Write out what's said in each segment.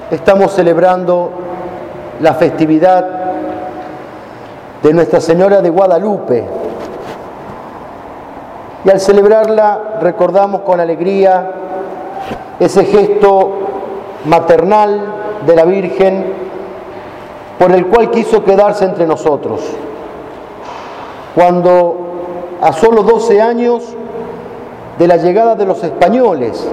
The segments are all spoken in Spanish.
Estamos celebrando la festividad de Nuestra Señora de Guadalupe. Y al celebrarla recordamos con alegría ese gesto maternal de la Virgen por el cual quiso quedarse entre nosotros. Cuando a solo 12 años de la llegada de los españoles,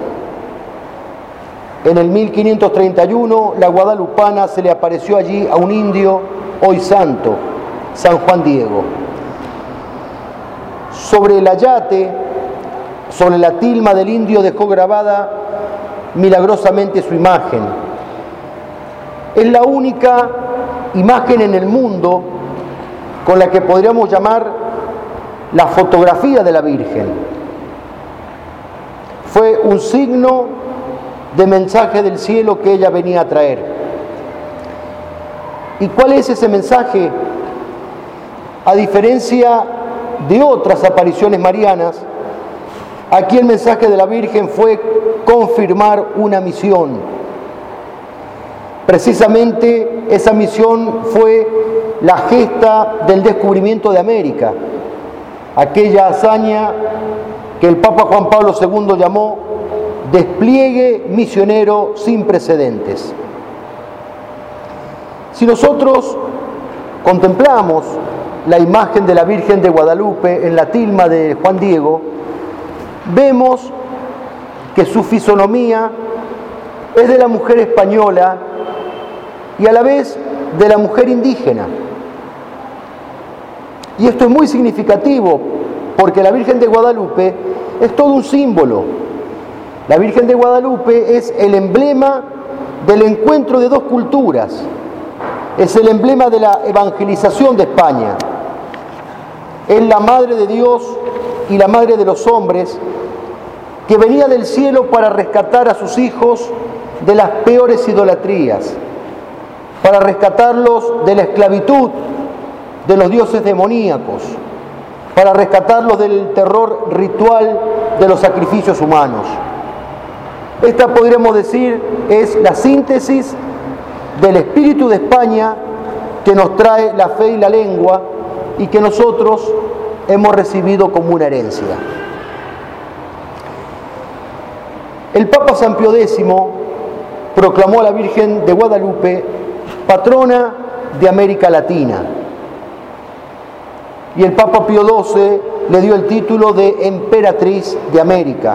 en el 1531, la guadalupana se le apareció allí a un indio, hoy santo, San Juan Diego. Sobre el ayate, sobre la tilma del indio dejó grabada milagrosamente su imagen. Es la única imagen en el mundo con la que podríamos llamar la fotografía de la Virgen. Fue un signo de mensaje del cielo que ella venía a traer. ¿Y cuál es ese mensaje? A diferencia de otras apariciones marianas, aquí el mensaje de la Virgen fue confirmar una misión. Precisamente esa misión fue la gesta del descubrimiento de América, aquella hazaña que el Papa Juan Pablo II llamó despliegue misionero sin precedentes. Si nosotros contemplamos la imagen de la Virgen de Guadalupe en la tilma de Juan Diego, vemos que su fisonomía es de la mujer española y a la vez de la mujer indígena. Y esto es muy significativo porque la Virgen de Guadalupe es todo un símbolo. La Virgen de Guadalupe es el emblema del encuentro de dos culturas, es el emblema de la evangelización de España. Es la Madre de Dios y la Madre de los hombres que venía del cielo para rescatar a sus hijos de las peores idolatrías, para rescatarlos de la esclavitud de los dioses demoníacos, para rescatarlos del terror ritual de los sacrificios humanos. Esta, podríamos decir, es la síntesis del espíritu de España que nos trae la fe y la lengua y que nosotros hemos recibido como una herencia. El Papa San Pío X proclamó a la Virgen de Guadalupe patrona de América Latina. Y el Papa Pío XII le dio el título de emperatriz de América.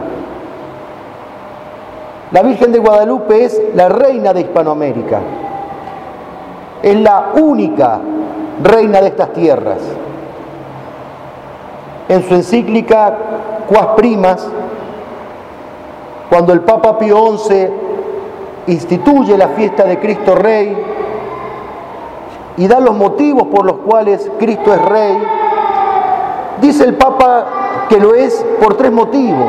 La Virgen de Guadalupe es la reina de Hispanoamérica. Es la única reina de estas tierras. En su encíclica Quas Primas, cuando el Papa Pío XI instituye la fiesta de Cristo Rey y da los motivos por los cuales Cristo es Rey, dice el Papa que lo es por 3 motivos.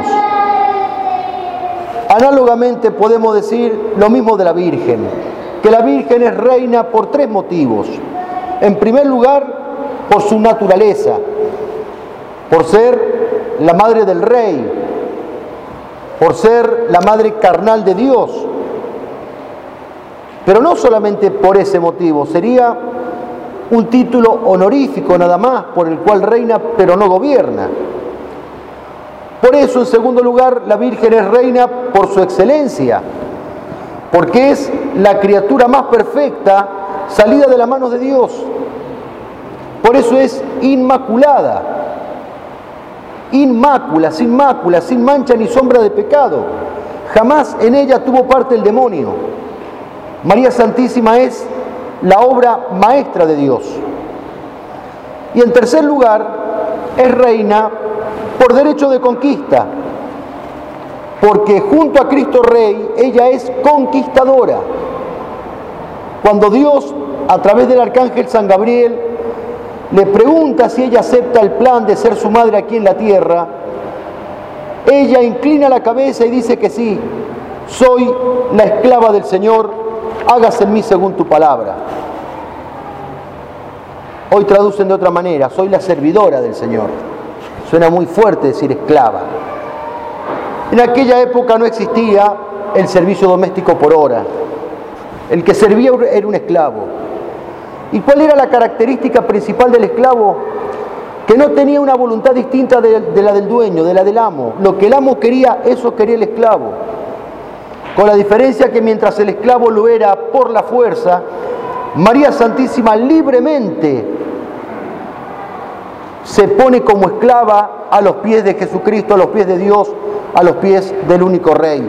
Análogamente podemos decir lo mismo de la Virgen, que la Virgen es reina por 3 motivos. En primer lugar, por su naturaleza, por ser la madre del Rey, por ser la madre carnal de Dios. Pero no solamente por ese motivo, sería un título honorífico nada más, por el cual reina pero no gobierna. Por eso, en segundo lugar, la Virgen es reina por su excelencia, porque es la criatura más perfecta salida de las manos de Dios. Por eso es inmaculada, inmácula, sin mancha ni sombra de pecado. Jamás en ella tuvo parte el demonio. María Santísima es la obra maestra de Dios. Y en tercer lugar, es reina por derecho de conquista, porque junto a Cristo Rey, ella es conquistadora. Cuando Dios, a través del arcángel San Gabriel, le pregunta si ella acepta el plan de ser su madre aquí en la tierra, ella inclina la cabeza y dice que sí, soy la esclava del Señor, hágase en mí según tu palabra. Hoy traducen de otra manera, soy la servidora del Señor. Suena muy fuerte decir esclava. En aquella época no existía el servicio doméstico por hora. El que servía era un esclavo. ¿Y cuál era la característica principal del esclavo? Que no tenía una voluntad distinta de la del dueño, de la del amo. Lo que el amo quería, eso quería el esclavo. Con la diferencia que mientras el esclavo lo era por la fuerza, María Santísima libremente se pone como esclava a los pies de Jesucristo, a los pies de Dios, a los pies del único Rey.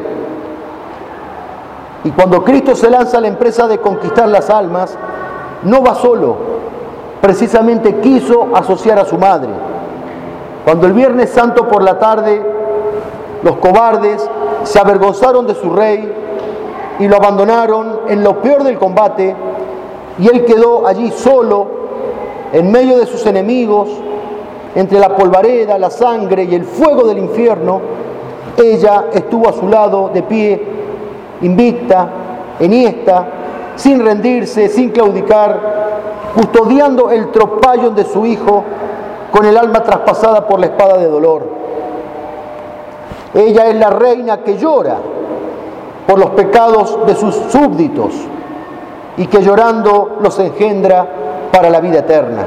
Y cuando Cristo se lanza a la empresa de conquistar las almas, no va solo, precisamente quiso asociar a su madre. Cuando el Viernes Santo por la tarde los cobardes se avergonzaron de su rey y lo abandonaron en lo peor del combate, y él quedó allí solo, en medio de sus enemigos, entre la polvareda, la sangre y el fuego del infierno, ella estuvo a su lado de pie, invicta, enhiesta, sin rendirse, sin claudicar, custodiando el tropallón de su hijo con el alma traspasada por la espada de dolor. Ella es la reina que llora por los pecados de sus súbditos y que llorando los engendra para la vida eterna.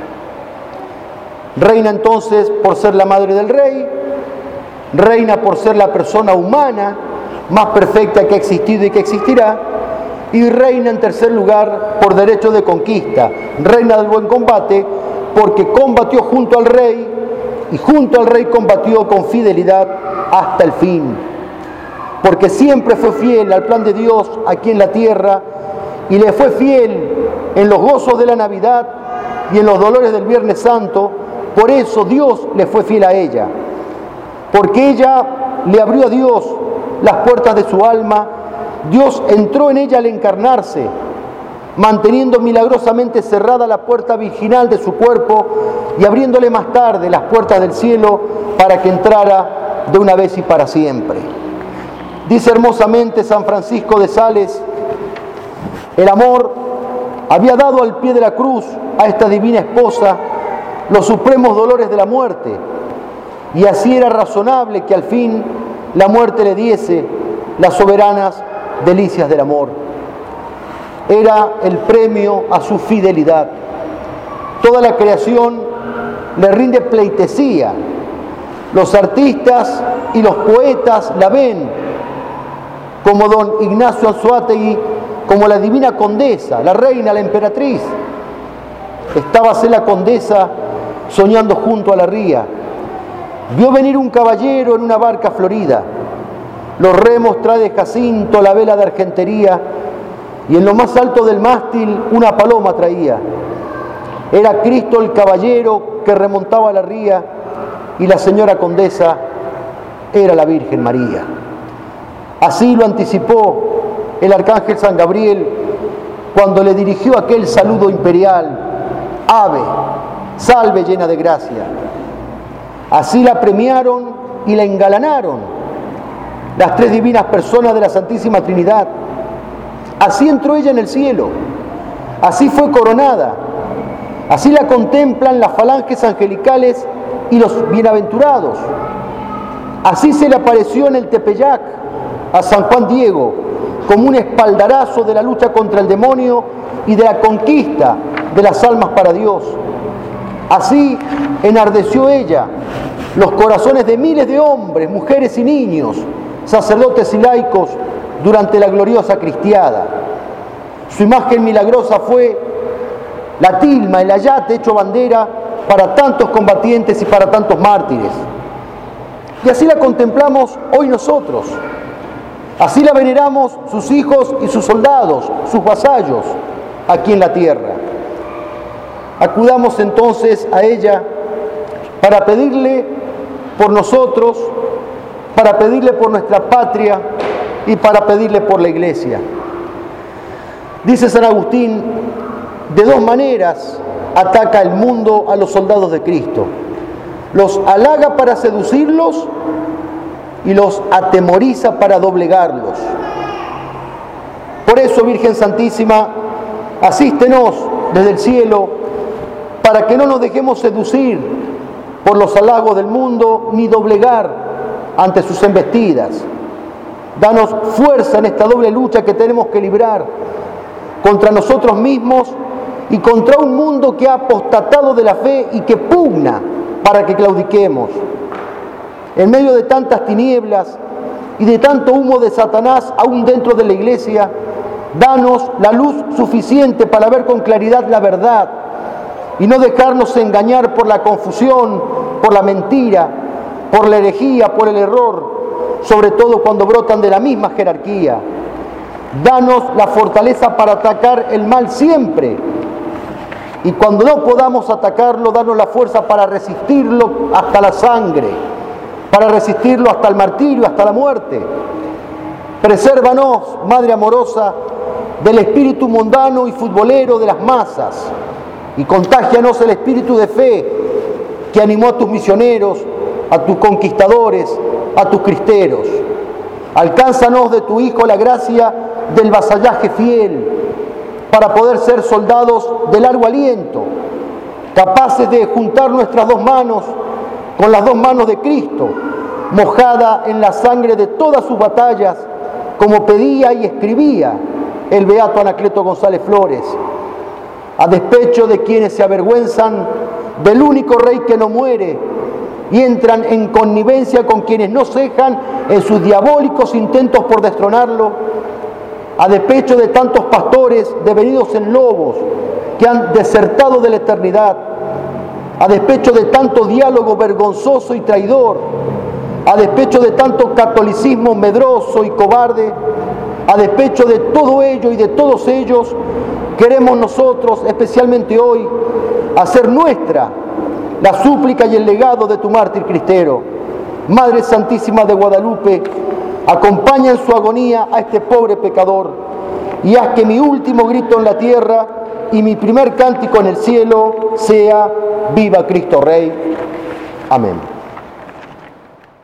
Reina entonces por ser la madre del rey, reina por ser la persona humana más perfecta que ha existido y que existirá, y reina en tercer lugar por derecho de conquista, reina del buen combate, porque combatió junto al rey y junto al rey combatió con fidelidad hasta el fin, porque siempre fue fiel al plan de Dios aquí en la tierra y le fue fiel en los gozos de la Navidad y en los dolores del Viernes Santo. Por eso Dios le fue fiel a ella, porque ella le abrió a Dios las puertas de su alma. Dios entró en ella al encarnarse, manteniendo milagrosamente cerrada la puerta virginal de su cuerpo y abriéndole más tarde las puertas del cielo para que entrara de una vez y para siempre. Dice hermosamente San Francisco de Sales: el amor había dado al pie de la cruz a esta divina esposa los supremos dolores de la muerte, y así era razonable que al fin la muerte le diese las soberanas delicias del amor. Era el premio a su fidelidad. Toda la creación le rinde pleitesía. Los artistas y los poetas la ven como don Ignacio Anzoátegui, como la divina condesa, la reina, la emperatriz. Estábase la condesa soñando junto a la ría. Vio venir un caballero en una barca florida. Los remos trae de jacinto, la vela de argentería, y en lo más alto del mástil una paloma traía. Era Cristo el caballero que remontaba la ría, y la señora condesa era la Virgen María. Así lo anticipó el arcángel San Gabriel cuando le dirigió aquel saludo imperial: Ave, salve llena de gracia. Así la premiaron y la engalanaron las tres divinas personas de la Santísima Trinidad. Así entró ella en el cielo, así fue coronada, así la contemplan las falanges angelicales y los bienaventurados. Así se le apareció en el Tepeyac a San Juan Diego como un espaldarazo de la lucha contra el demonio y de la conquista de las almas para Dios. Así enardeció ella los corazones de miles de hombres, mujeres y niños, sacerdotes y laicos durante la gloriosa cristiada. Su imagen milagrosa fue la tilma, el ayate hecho bandera para tantos combatientes y para tantos mártires. Y así la contemplamos hoy nosotros. Así la veneramos sus hijos y sus soldados, sus vasallos, aquí en la tierra. Acudamos entonces a ella para pedirle por nosotros, para pedirle por nuestra patria y para pedirle por la Iglesia. Dice San Agustín: de dos maneras ataca el mundo a los soldados de Cristo. Los halaga para seducirlos y los atemoriza para doblegarlos. Por eso, Virgen Santísima, asístenos desde el cielo para que no nos dejemos seducir por los halagos del mundo ni doblegar ante sus embestidas. Danos fuerza en esta doble lucha que tenemos que librar contra nosotros mismos y contra un mundo que ha apostatado de la fe y que pugna para que claudiquemos. En medio de tantas tinieblas y de tanto humo de Satanás aún dentro de la iglesia, danos la luz suficiente para ver con claridad la verdad y no dejarnos engañar por la confusión, por la mentira, por la herejía, por el error, sobre todo cuando brotan de la misma jerarquía. Danos la fortaleza para atacar el mal siempre, y cuando no podamos atacarlo, danos la fuerza para resistirlo hasta la sangre, para resistirlo hasta el martirio, hasta la muerte. Presérvanos, Madre amorosa, del espíritu mundano y futbolero de las masas, y contágianos el espíritu de fe que animó a tus misioneros, a tus conquistadores, a tus cristeros. Alcánzanos de tu Hijo la gracia del vasallaje fiel, para poder ser soldados de largo aliento, capaces de juntar nuestras dos manos con las dos manos de Cristo, mojada en la sangre de todas sus batallas, como pedía y escribía el beato Anacleto González Flores, a despecho de quienes se avergüenzan del único Rey que no muere y entran en connivencia con quienes no cejan en sus diabólicos intentos por destronarlo, a despecho de tantos pastores devenidos en lobos que han desertado de la eternidad, a despecho de tanto diálogo vergonzoso y traidor, a despecho de tanto catolicismo medroso y cobarde, a despecho de todo ello y de todos ellos, queremos nosotros, especialmente hoy, hacer nuestra la súplica y el legado de tu mártir cristero. Madre Santísima de Guadalupe, acompaña en su agonía a este pobre pecador y haz que mi último grito en la tierra y mi primer cántico en el cielo sea: ¡Viva Cristo Rey! Amén.